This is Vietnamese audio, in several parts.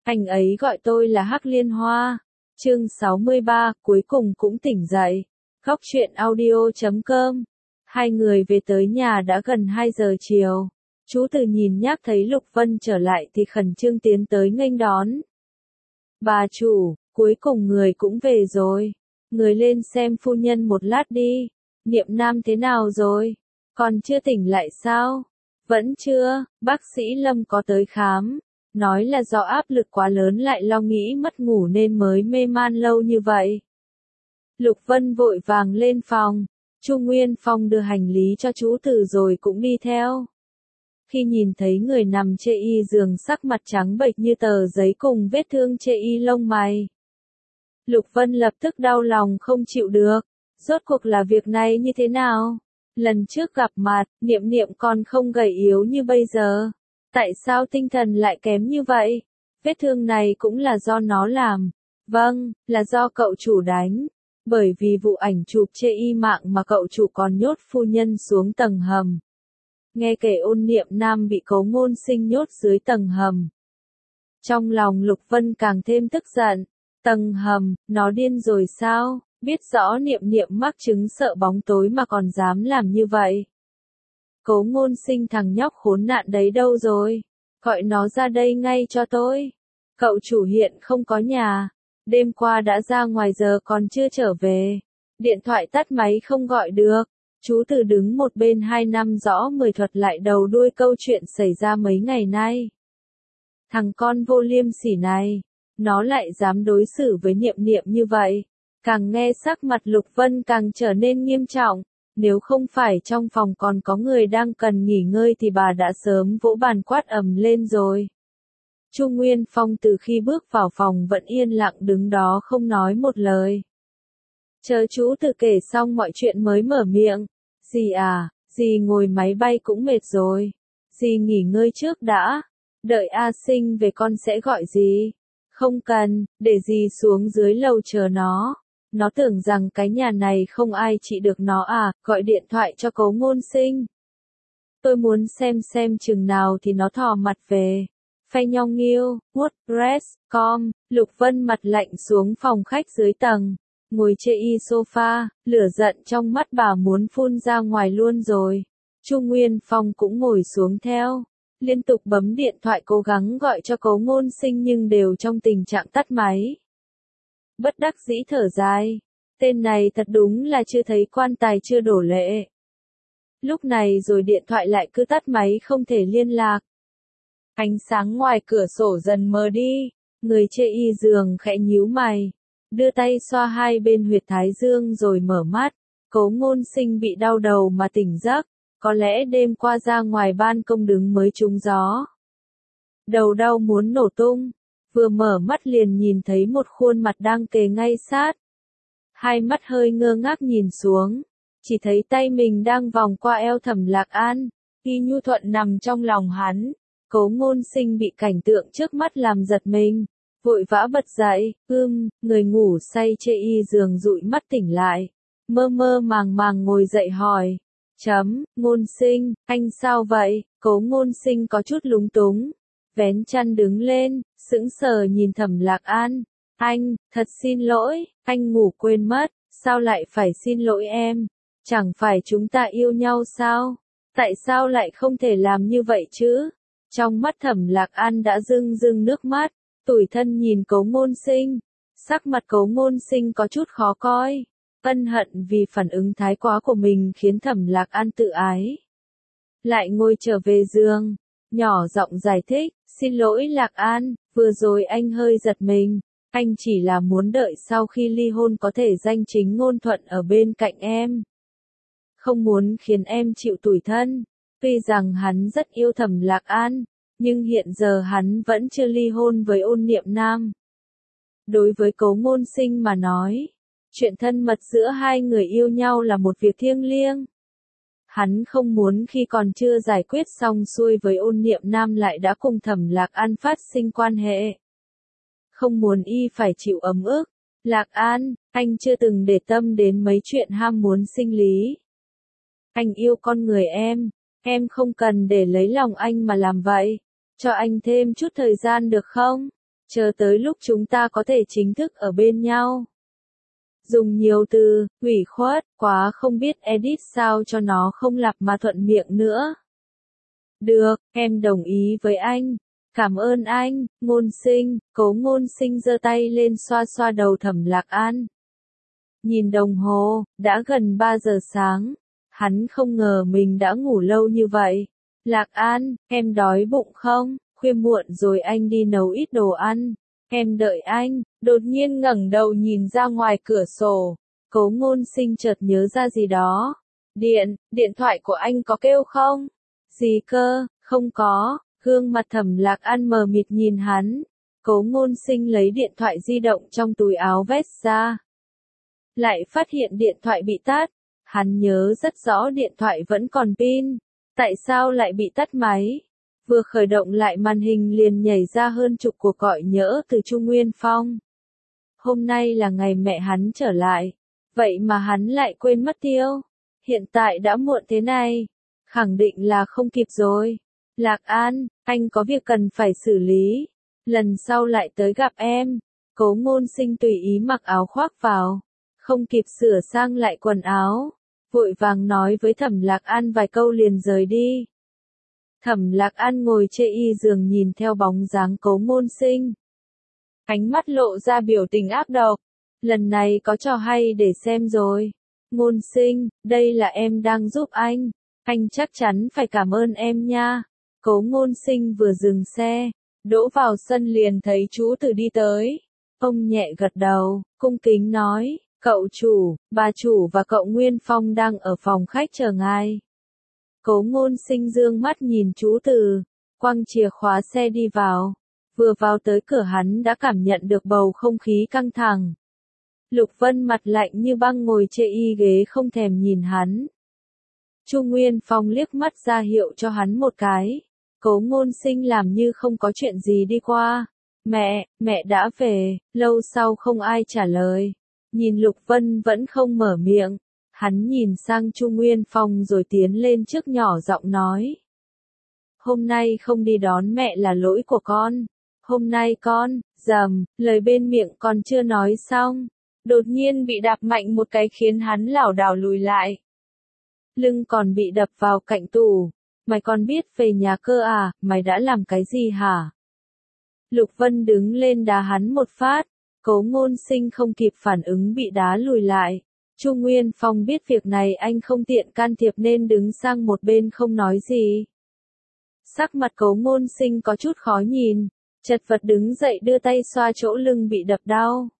Anh ấy gọi tôi là Hắc Liên Hoa. Chương 63, cuối cùng cũng tỉnh dậy. Góc truyện audio.com. Hai người về tới nhà đã gần 2 giờ chiều. Chú Từ nhìn nhác thấy Lục Vân trở lại thì khẩn trương tiến tới nghênh đón. Bà chủ, cuối cùng người cũng về rồi. Người lên xem phu nhân một lát đi. Niệm Nam thế nào rồi? Còn chưa tỉnh lại sao? Vẫn chưa, bác sĩ Lâm có tới khám. Nói là do áp lực quá lớn lại lo nghĩ mất ngủ nên mới mê man lâu như vậy. Lục Vân vội vàng lên phòng. Chu Nguyên Phong đưa hành lý cho chú Từ rồi cũng đi theo. Khi nhìn thấy người nằm chê y giường sắc mặt trắng bệch như tờ giấy cùng vết thương chê y lông mày, Lục Vân lập tức đau lòng không chịu được. Rốt cuộc là việc này như thế nào? Lần trước gặp mặt, Niệm Niệm còn không gầy yếu như bây giờ. Tại sao tinh thần lại kém như vậy? Vết thương này cũng là do nó làm. Vâng, là do cậu chủ đánh. Bởi vì vụ ảnh chụp chê y mạng mà cậu chủ còn nhốt phu nhân xuống tầng hầm. Nghe kể Ôn Niệm Nam bị Cố Ngôn Sinh nhốt dưới tầng hầm. Trong lòng Lục Vân càng thêm tức giận. Tầng hầm, nó điên rồi sao? Biết rõ Niệm Niệm mắc chứng sợ bóng tối mà còn dám làm như vậy. Cố Ngôn Sinh thằng nhóc khốn nạn đấy đâu rồi? Gọi nó ra đây ngay cho tôi. Cậu chủ hiện không có nhà. Đêm qua đã ra ngoài giờ còn chưa trở về. Điện thoại tắt máy không gọi được. Chú Từ đứng một bên 2 năm rõ 10 thuật lại đầu đuôi câu chuyện xảy ra mấy ngày nay. Thằng con vô liêm sỉ này, nó lại dám đối xử với Niệm Niệm như vậy. Càng nghe sắc mặt Lục Vân càng trở nên nghiêm trọng. Nếu không phải trong phòng còn có người đang cần nghỉ ngơi thì bà đã sớm vỗ bàn quát ầm lên rồi. Chu Nguyên Phong từ khi bước vào phòng vẫn yên lặng đứng đó không nói một lời. Chờ chú Từ kể xong mọi chuyện mới mở miệng. Dì à, dì ngồi máy bay cũng mệt rồi. Dì nghỉ ngơi trước đã. Đợi A Sinh về con sẽ gọi dì. Không cần, để dì xuống dưới lầu chờ nó. Nó tưởng rằng cái nhà này không ai trị được nó à, gọi điện thoại cho Cố Ngôn Sinh. Tôi muốn xem chừng nào thì nó thò mặt về. Phay Nhong Nghiêu, WordPress.com, Lục Vân mặt lạnh xuống phòng khách dưới tầng. Ngồi chê y sofa, lửa giận trong mắt bà muốn phun ra ngoài luôn rồi. Chu Nguyên Phong cũng ngồi xuống theo. Liên tục bấm điện thoại cố gắng gọi cho Cố Ngôn Sinh nhưng đều trong tình trạng tắt máy. Bất đắc dĩ thở dài. Tên này thật đúng là chưa thấy quan tài chưa đổ lệ. Lúc này rồi điện thoại lại cứ tắt máy không thể liên lạc. Ánh sáng ngoài cửa sổ dần mờ đi. Người chê y giường khẽ nhíu mày. Đưa tay xoa hai bên huyệt thái dương rồi mở mắt. Cố Ngôn Sinh bị đau đầu mà tỉnh giấc. Có lẽ đêm qua ra ngoài ban công đứng mới trúng gió. Đầu đau muốn nổ tung. Vừa mở mắt liền nhìn thấy một khuôn mặt đang kề ngay sát. Hai mắt hơi ngơ ngác nhìn xuống. Chỉ thấy tay mình đang vòng qua eo Thẩm Lạc An. Y nhu thuận nằm trong lòng hắn. Cố Ngôn Sinh bị cảnh tượng trước mắt làm giật mình. Vội vã bật dậy. Người ngủ say chê y giường dụi mắt tỉnh lại. Mơ mơ màng màng ngồi dậy hỏi. Ngôn Sinh, anh sao vậy? Cố Ngôn Sinh có chút lúng túng. Vén chăn đứng lên, sững sờ nhìn Thẩm Lạc An. Anh, thật xin lỗi, anh ngủ quên mất, sao lại phải xin lỗi em? Chẳng phải chúng ta yêu nhau sao? Tại sao lại không thể làm như vậy chứ? Trong mắt Thẩm Lạc An đã rưng rưng nước mắt, tủi thân nhìn Cố Ngôn Sinh. Sắc mặt Cố Ngôn Sinh có chút khó coi. Ân hận vì phản ứng thái quá của mình khiến Thẩm Lạc An tự ái. Lại ngồi trở về giường, nhỏ giọng giải thích, xin lỗi Lạc An, vừa rồi anh hơi giật mình. Anh chỉ là muốn đợi sau khi ly hôn có thể danh chính ngôn thuận ở bên cạnh em. Không muốn khiến em chịu tủi thân. Tuy rằng hắn rất yêu Thẩm Lạc An, nhưng hiện giờ hắn vẫn chưa ly hôn với Ôn Niệm Nam. Đối với Cố Ngôn Sinh mà nói, chuyện thân mật giữa hai người yêu nhau là một việc thiêng liêng. Hắn không muốn khi còn chưa giải quyết xong xuôi với Ôn Niệm Nam lại đã cùng Thẩm Lạc An phát sinh quan hệ. Không muốn y phải chịu ấm ức. Lạc An, anh chưa từng để tâm đến mấy chuyện ham muốn sinh lý. Anh yêu con người em không cần để lấy lòng anh mà làm vậy. Cho anh thêm chút thời gian được không? chờ tới lúc chúng ta có thể chính thức ở bên nhau. Dùng nhiều từ, ủy khuất, quá không biết edit sao cho nó không lặp mà thuận miệng nữa. Được, em đồng ý với anh. Cảm ơn anh, Ngôn Sinh. Cố Ngôn Sinh giơ tay lên xoa xoa đầu Thẩm Lạc An. Nhìn đồng hồ, đã gần 3 giờ sáng. Hắn không ngờ mình đã ngủ lâu như vậy. Lạc An, em đói bụng không? Khuya muộn rồi anh đi nấu ít đồ ăn. Em đợi anh. Đột nhiên ngẩng đầu nhìn ra ngoài cửa sổ. Cố Ngôn Sinh chợt nhớ ra gì đó. Điện thoại của anh có kêu không? Gì cơ, không có. Gương mặt Thẩm Lạc An mờ mịt nhìn hắn. Cố Ngôn Sinh lấy điện thoại di động trong túi áo vest ra. Lại phát hiện điện thoại bị tắt. Hắn nhớ rất rõ điện thoại vẫn còn pin. Tại sao lại bị tắt máy? Vừa khởi động lại màn hình liền nhảy ra hơn chục cuộc gọi nhỡ từ Chu Nguyên Phong. Hôm nay là ngày mẹ hắn trở lại. Vậy mà hắn lại quên mất tiêu. Hiện tại đã muộn thế này. Khẳng định là không kịp rồi. Lạc An, anh có việc cần phải xử lý. Lần sau lại tới gặp em. Cố Ngôn Sinh tùy ý mặc áo khoác vào. Không kịp sửa sang lại quần áo. Vội vàng nói với Thẩm Lạc An vài câu liền rời đi. Thẩm Lạc An ngồi chê y giường nhìn theo bóng dáng Cố Ngôn Sinh. Ánh mắt lộ ra biểu tình ác độc. Lần này có trò hay để xem rồi. Ngôn Sinh, đây là em đang giúp anh. Anh chắc chắn phải cảm ơn em nha. Cố Ngôn Sinh vừa dừng xe, đỗ vào sân liền thấy chú Từ đi tới. Ông nhẹ gật đầu, cung kính nói, cậu chủ, bà chủ và cậu Nguyên Phong đang ở phòng khách chờ ngài. Cố Ngôn Sinh dương mắt nhìn chú Từ, quăng chìa khóa xe đi vào. Vừa vào tới cửa hắn đã cảm nhận được bầu không khí căng thẳng. Lục Vân mặt lạnh như băng ngồi chê y ghế không thèm nhìn hắn. Chu Nguyên Phong liếc mắt ra hiệu cho hắn một cái. Cố Ngôn Sinh làm như không có chuyện gì đi qua. Mẹ đã về, lâu sau không ai trả lời. Nhìn Lục Vân vẫn không mở miệng. Hắn nhìn sang Chu Nguyên Phong rồi tiến lên trước nhỏ giọng nói. Hôm nay không đi đón mẹ là lỗi của con. Hôm nay con, lời bên miệng còn chưa nói xong. Đột nhiên bị đạp mạnh một cái khiến hắn lảo đảo lùi lại. Lưng còn bị đập vào cạnh tủ. Mày còn biết về nhà cơ à, mày đã làm cái gì hả? Lục Vân đứng lên đá hắn một phát. Cố Ngôn Sinh không kịp phản ứng bị đá lùi lại. Chu Nguyên Phong biết việc này anh không tiện can thiệp nên đứng sang một bên không nói gì. Sắc mặt Cố Ngôn Sinh có chút khó nhìn. Chật vật đứng dậy đưa tay xoa chỗ lưng bị đập đau.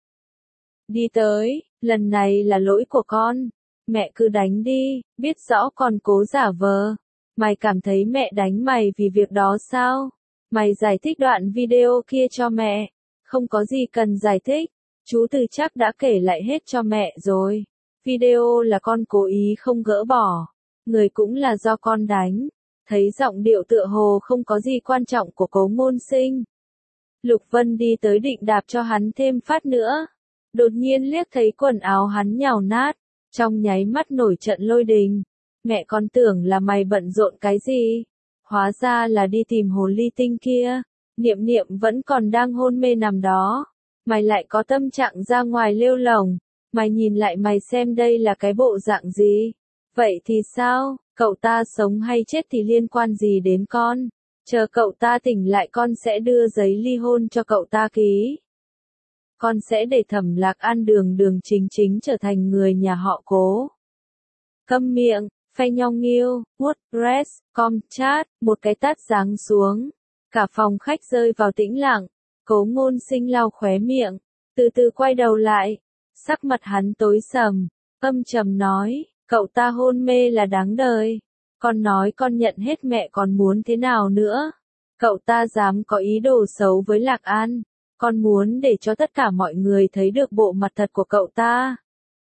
Đi tới, lần này là lỗi của con. Mẹ cứ đánh đi, biết rõ còn cố giả vờ. Mày cảm thấy mẹ đánh mày vì việc đó sao? Mày giải thích đoạn video kia cho mẹ. Không có gì cần giải thích. Chú Từ chắc đã kể lại hết cho mẹ rồi. Video là con cố ý không gỡ bỏ. Người cũng là do con đánh. Thấy giọng điệu tựa hồ không có gì quan trọng của Cố Ngôn Sinh. Lục Vân đi tới định đạp cho hắn thêm phát nữa. Đột nhiên liếc thấy quần áo hắn nhào nát. Trong nháy mắt nổi trận lôi đình. Mẹ con tưởng là mày bận rộn cái gì? Hóa ra là đi tìm hồ ly tinh kia. Niệm Niệm vẫn còn đang hôn mê nằm đó. Mày lại có tâm trạng ra ngoài lêu lổng. Mày nhìn lại mày xem đây là cái bộ dạng gì? Vậy thì sao? Cậu ta sống hay chết thì liên quan gì đến con? Chờ cậu ta tỉnh lại con sẽ đưa giấy ly hôn cho cậu ta ký. Con sẽ để Thẩm Lạc An đường đường chính chính trở thành người nhà họ Cố. Câm miệng, Phay Nhong Nghiêu, WordPress, chat, một cái tát giáng xuống. Cả phòng khách rơi vào tĩnh lặng. Cố Ngôn Sinh lau khóe miệng, từ từ quay đầu lại. Sắc mặt hắn tối sầm, âm trầm nói, cậu ta hôn mê là đáng đời. Con nói con nhận hết mẹ còn muốn thế nào nữa? Cậu ta dám có ý đồ xấu với Lạc An. Con muốn để cho tất cả mọi người thấy được bộ mặt thật của cậu ta.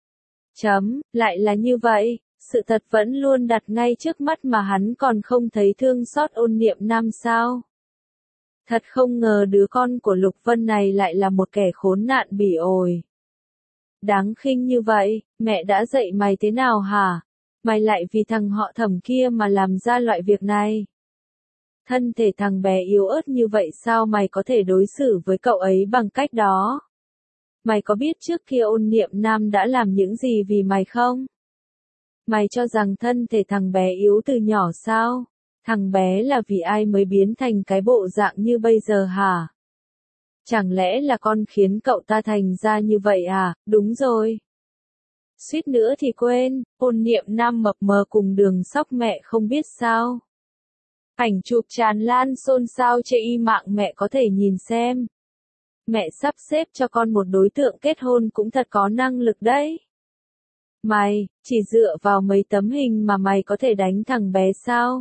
Lại là như vậy, sự thật vẫn luôn đặt ngay trước mắt mà hắn còn không thấy thương xót Ôn Niệm Nam sao? Thật không ngờ đứa con của Lục Vân này lại là một kẻ khốn nạn bỉ ổi. Đáng khinh như vậy, mẹ đã dạy mày thế nào hả? Mày lại vì thằng họ Thẩm kia mà làm ra loại việc này. Thân thể thằng bé yếu ớt như vậy sao mày có thể đối xử với cậu ấy bằng cách đó? Mày có biết trước kia Ôn Niệm Nam đã làm những gì vì mày không? Mày cho rằng thân thể thằng bé yếu từ nhỏ sao? Thằng bé là vì ai mới biến thành cái bộ dạng như bây giờ hả? Chẳng lẽ là con khiến cậu ta thành ra như vậy à? Đúng rồi. Suýt nữa thì quên, Ôn Niệm Nam mập mờ cùng Đường Sóc mẹ không biết sao. Ảnh chụp tràn lan xôn xao trên mạng mẹ có thể nhìn xem. Mẹ sắp xếp cho con một đối tượng kết hôn cũng thật có năng lực đấy. Mày, chỉ dựa vào mấy tấm hình mà mày có thể đánh thằng bé sao?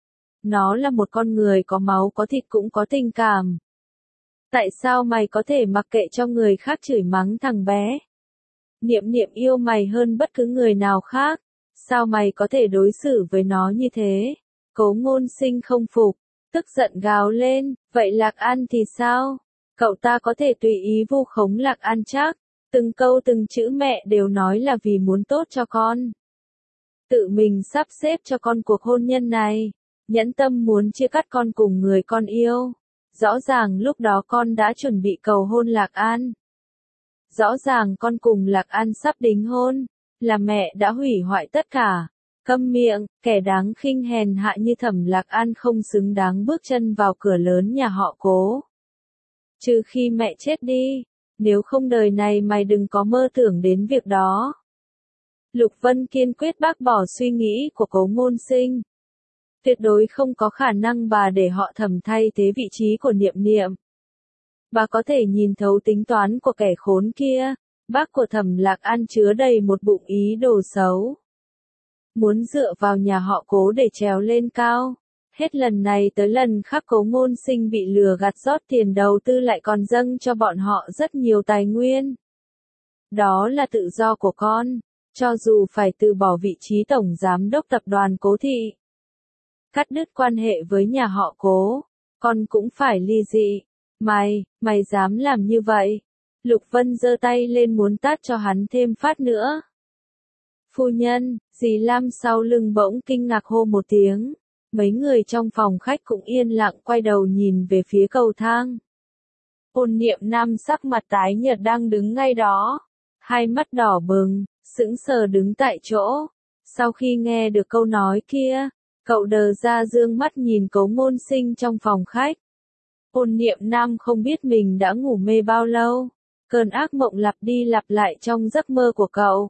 Nó là một con người có máu có thịt cũng có tình cảm. Tại sao mày có thể mặc kệ cho người khác chửi mắng thằng bé? Niệm Niệm yêu mày hơn bất cứ người nào khác. Sao mày có thể đối xử với nó như thế? Cố Ngôn Sinh không phục, tức giận gào lên, vậy Lạc An thì sao? Cậu ta có thể tùy ý vu khống Lạc An chắc? Từng câu từng chữ mẹ đều nói là vì muốn tốt cho con. Tự mình sắp xếp cho con cuộc hôn nhân này. Nhẫn tâm muốn chia cắt con cùng người con yêu. Rõ ràng lúc đó con đã chuẩn bị cầu hôn Lạc An. Rõ ràng con cùng Lạc An sắp đính hôn. Là mẹ đã hủy hoại tất cả. Câm miệng, kẻ đáng khinh hèn hạ như Thẩm Lạc An không xứng đáng bước chân vào cửa lớn nhà họ Cố. Trừ khi mẹ chết đi. Nếu không đời này mày đừng có mơ tưởng đến việc đó. Lục Vân kiên quyết bác bỏ suy nghĩ của Cố Ngôn Sinh. Tuyệt đối không có khả năng bà để họ Thẩm thay thế vị trí của Niệm Niệm. Bà có thể nhìn thấu tính toán của kẻ khốn kia. Bác của Thẩm Lạc An chứa đầy một bụng ý đồ xấu. Muốn dựa vào nhà họ Cố để trèo lên cao. Hết lần này tới lần khác Cố Ngôn Sinh bị lừa gạt rót tiền đầu tư lại còn dâng cho bọn họ rất nhiều tài nguyên. Đó là tự do của con, cho dù phải từ bỏ vị trí tổng giám đốc tập đoàn Cố Thị. Cắt đứt quan hệ với nhà họ Cố, con cũng phải ly dị. Mày dám làm như vậy? Lục Vân giơ tay lên muốn tát cho hắn thêm phát nữa. Phu nhân, dì Lam sau lưng bỗng kinh ngạc hô một tiếng. Mấy người trong phòng khách cũng yên lặng quay đầu nhìn về phía cầu thang. Ôn Niệm Nam sắc mặt tái nhợt đang đứng ngay đó. Hai mắt đỏ bừng, sững sờ đứng tại chỗ. Sau khi nghe được câu nói kia, cậu đờ ra dương mắt nhìn Cố Ngôn Sinh trong phòng khách. Ôn Niệm Nam không biết mình đã ngủ mê bao lâu. Cơn ác mộng lặp đi lặp lại trong giấc mơ của cậu.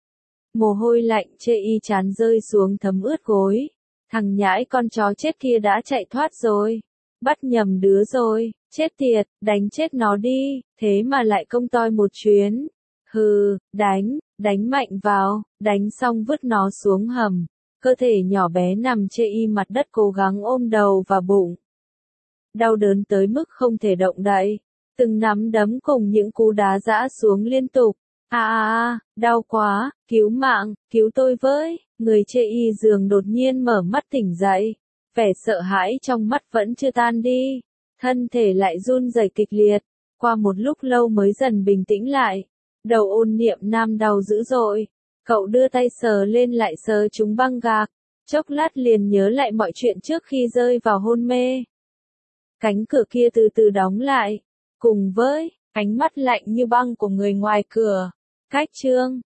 Mồ hôi lạnh chê y chán rơi xuống thấm ướt gối. Thằng nhãi con chó chết kia đã chạy thoát rồi. Bắt nhầm đứa rồi, chết tiệt, đánh chết nó đi, thế mà lại công toi một chuyến. Hừ, đánh mạnh vào, đánh xong vứt nó xuống hầm. Cơ thể nhỏ bé nằm chê y mặt đất cố gắng ôm đầu và bụng. Đau đớn tới mức không thể động đậy. Từng nắm đấm cùng những cú đá giã xuống liên tục. Đau quá, cứu mạng, cứu tôi với. Người chê y giường đột nhiên mở mắt tỉnh dậy. Vẻ sợ hãi trong mắt vẫn chưa tan đi. Thân thể lại run rẩy kịch liệt. Qua một lúc lâu mới dần bình tĩnh lại. Đầu Ôn Niệm Nam đau dữ dội. Cậu đưa tay sờ lên lại sờ chúng băng gạc. Chốc lát liền nhớ lại mọi chuyện trước khi rơi vào hôn mê. Cánh cửa kia từ từ đóng lại. Cùng với ánh mắt lạnh như băng của người ngoài cửa. Cách chương